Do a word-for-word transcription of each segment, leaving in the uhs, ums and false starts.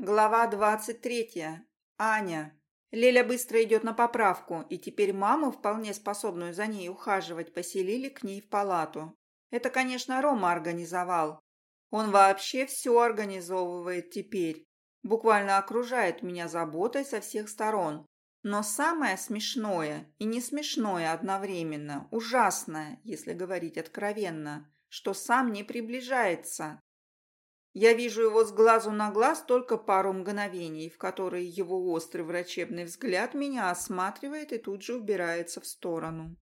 Глава двадцать третья. Аня. Леля быстро идет на поправку, и теперь маму, вполне способную за ней ухаживать, поселили к ней в палату. Это, конечно, Рома организовал. Он вообще все организовывает теперь. Буквально окружает меня заботой со всех сторон. Но самое смешное и не смешное одновременно, ужасное, если говорить откровенно, что сам не приближается. Я вижу его с глазу на глаз только пару мгновений, в которые его острый врачебный взгляд меня осматривает и тут же убирается в сторону.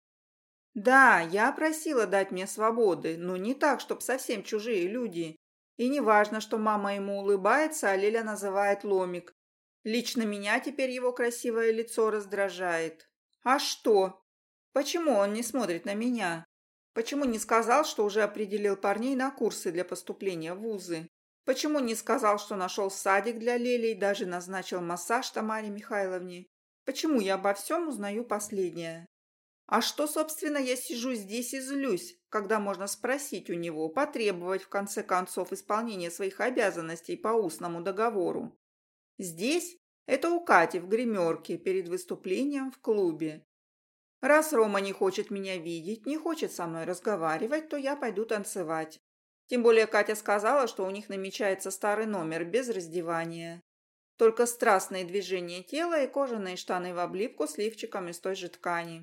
Да, я просила дать мне свободы, но не так, чтоб совсем чужие люди. И не важно, что мама ему улыбается, а Леля называет ломик. Лично меня теперь его красивое лицо раздражает. А что? Почему он не смотрит на меня? Почему не сказал, что уже определил парней на курсы для поступления в вузы? Почему не сказал, что нашел садик для Лели и даже назначил массаж Тамаре Михайловне? Почему я обо всем узнаю последнее? А что, собственно, я сижу здесь и злюсь, когда можно спросить у него, потребовать в конце концов исполнения своих обязанностей по устному договору? Здесь это у Кати в гримерке перед выступлением в клубе. Раз Рома не хочет меня видеть, не хочет со мной разговаривать, то я пойду танцевать. Тем более Катя сказала, что у них намечается старый номер без раздевания. Только страстные движения тела и кожаные штаны в облипку с лифчиком из той же ткани.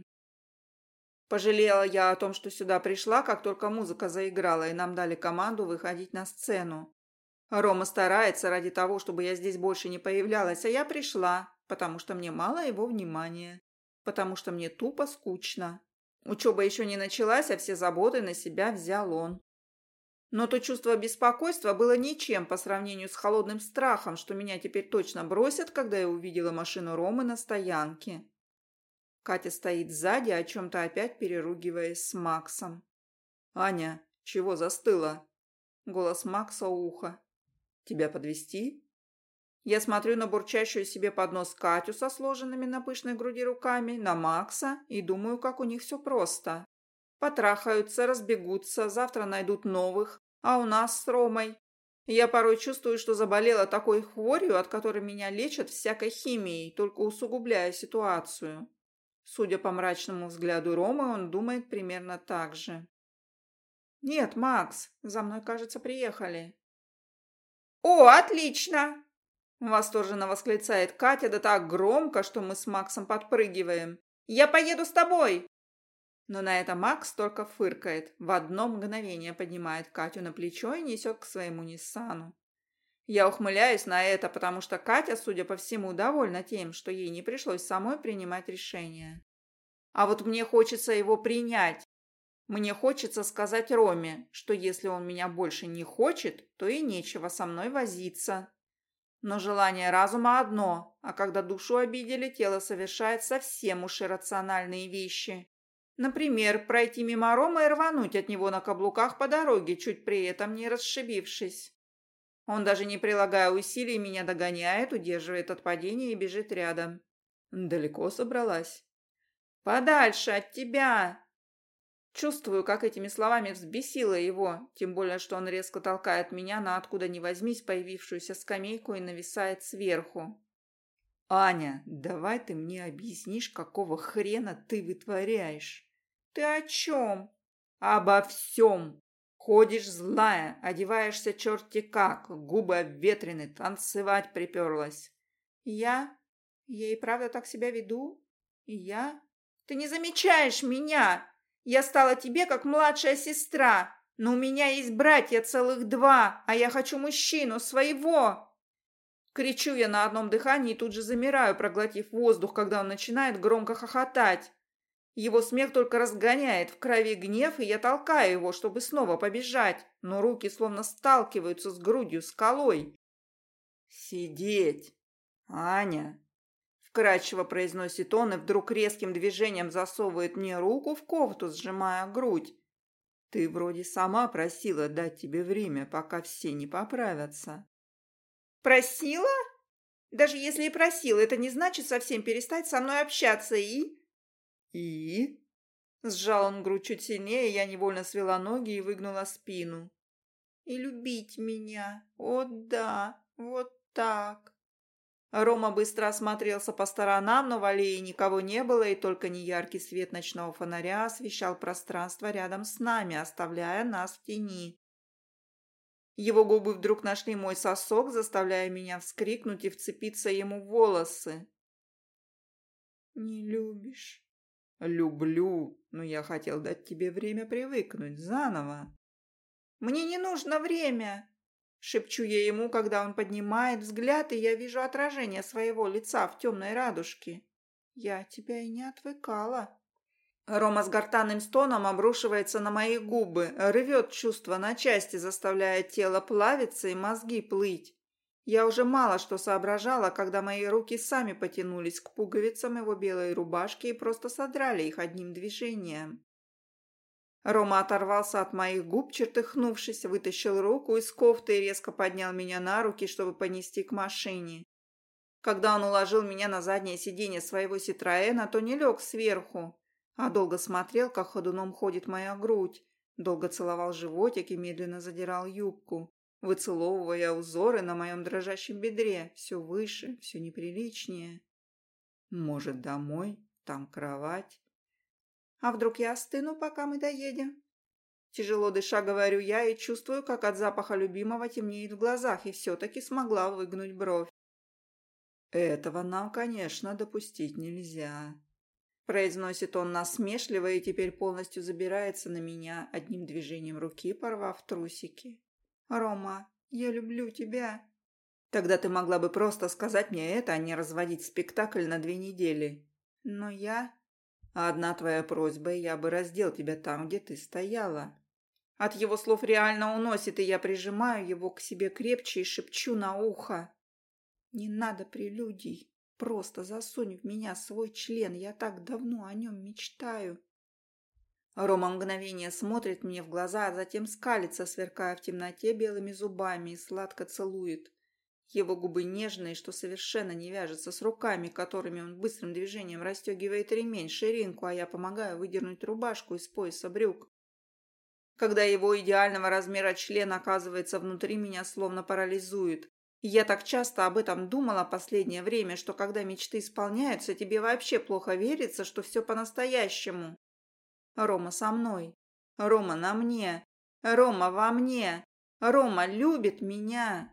Пожалела я о том, что сюда пришла, как только музыка заиграла, и нам дали команду выходить на сцену. Рома старается ради того, чтобы я здесь больше не появлялась, а я пришла, потому что мне мало его внимания, потому что мне тупо скучно. Учеба еще не началась, а все заботы на себя взял он. Но то чувство беспокойства было ничем по сравнению с холодным страхом, что меня теперь точно бросят, когда я увидела машину Ромы на стоянке. Катя стоит сзади, о чем-то опять переругиваясь с Максом. «Аня, чего застыла?» Голос Макса у уха. «Тебя подвезти?» Я смотрю на бурчащую себе под нос Катю со сложенными на пышной груди руками, на Макса и думаю, как у них все просто. Потрахаются, разбегутся, завтра найдут новых, а у нас с Ромой. Я порой чувствую, что заболела такой хворью, от которой меня лечат всякой химией, только усугубляя ситуацию. Судя по мрачному взгляду Ромы, он думает примерно так же. «Нет, Макс, за мной, кажется, приехали». «О, отлично!» – восторженно восклицает Катя, да так громко, что мы с Максом подпрыгиваем. «Я поеду с тобой!» Но на это Макс только фыркает, в одно мгновение поднимает Катю на плечо и несет к своему Ниссану. Я ухмыляюсь на это, потому что Катя, судя по всему, довольна тем, что ей не пришлось самой принимать решение. А вот мне хочется его принять. Мне хочется сказать Роме, что если он меня больше не хочет, то и нечего со мной возиться. Но желание разума одно, а когда душу обидели, тело совершает совсем уж иррациональные вещи. Например, пройти мимо Ромы и рвануть от него на каблуках по дороге, чуть при этом не расшибившись. Он, даже не прилагая усилий, меня догоняет, удерживает от падения и бежит рядом. Далеко собралась? Подальше от тебя! Чувствую, как этими словами взбесило его, тем более, что он резко толкает меня на откуда ни возьмись появившуюся скамейку и нависает сверху. «Аня, давай ты мне объяснишь, какого хрена ты вытворяешь?» «Ты о чем?» «Обо всем. Ходишь злая, одеваешься черти как, губы обветрены, танцевать приперлась». «Я? Я и правда так себя веду? Я? Ты не замечаешь меня? Я стала тебе как младшая сестра, но у меня есть братья целых два, а я хочу мужчину своего!» Кричу я на одном дыхании и тут же замираю, проглотив воздух, когда он начинает громко хохотать. Его смех только разгоняет в крови гнев, и я толкаю его, чтобы снова побежать, но руки словно сталкиваются с грудью скалой. «Сидеть! Аня!» – вкрадчиво произносит он и вдруг резким движением засовывает мне руку в кофту, сжимая грудь. «Ты вроде сама просила дать тебе время, пока все не поправятся». «Просила? Даже если и просила, это не значит совсем перестать со мной общаться и...» «И?» Сжал он грудь чуть сильнее, я невольно свела ноги и выгнула спину. «И любить меня. О да, вот так». Рома быстро осмотрелся по сторонам, но в аллее никого не было, и только неяркий свет ночного фонаря освещал пространство рядом с нами, оставляя нас в тени. Его губы вдруг нашли мой сосок, заставляя меня вскрикнуть и вцепиться ему в волосы. «Не любишь?» «Люблю, но я хотел дать тебе время привыкнуть заново». «Мне не нужно время!» Шепчу я ему, когда он поднимает взгляд, и я вижу отражение своего лица в темной радужке. «Я от тебя и не отвыкала». Рома с гортанным стоном обрушивается на мои губы, рвет чувства на части, заставляя тело плавиться и мозги плыть. Я уже мало что соображала, когда мои руки сами потянулись к пуговицам его белой рубашки и просто содрали их одним движением. Рома оторвался от моих губ, чертыхнувшись, вытащил руку из кофты и резко поднял меня на руки, чтобы понести к машине. Когда он уложил меня на заднее сиденье своего Ситроэна, то не лег сверху, а долго смотрел, как ходуном ходит моя грудь, долго целовал животик и медленно задирал юбку, выцеловывая узоры на моем дрожащем бедре, все выше, все неприличнее. «Может, домой? Там кровать». «А вдруг я остыну, пока мы доедем?» Тяжело дыша, говорю я, и чувствую, как от запаха любимого темнеет в глазах, и все-таки смогла выгнуть бровь. «Этого нам, конечно, допустить нельзя», – произносит он насмешливо и теперь полностью забирается на меня, одним движением руки порвав трусики. «Рома, я люблю тебя». «Тогда ты могла бы просто сказать мне это, а не разводить спектакль на две недели». «Но я...» «Одна твоя просьба, и я бы раздел тебя там, где ты стояла». От его слов реально уносит, и я прижимаю его к себе крепче и шепчу на ухо. «Не надо прелюдий. Просто засунь в меня свой член. Я так давно о нем мечтаю». Рома мгновение смотрит мне в глаза, а затем скалится, сверкая в темноте белыми зубами, и сладко целует. Его губы нежные, что совершенно не вяжется с руками, которыми он быстрым движением расстегивает ремень, ширинку, а я помогаю выдернуть рубашку из пояса брюк. Когда его идеального размера член оказывается внутри, меня словно парализует. И я так часто об этом думала последнее время, что когда мечты исполняются, тебе вообще плохо верится, что все по-настоящему. Рома со мной. Рома на мне. Рома во мне. Рома любит меня.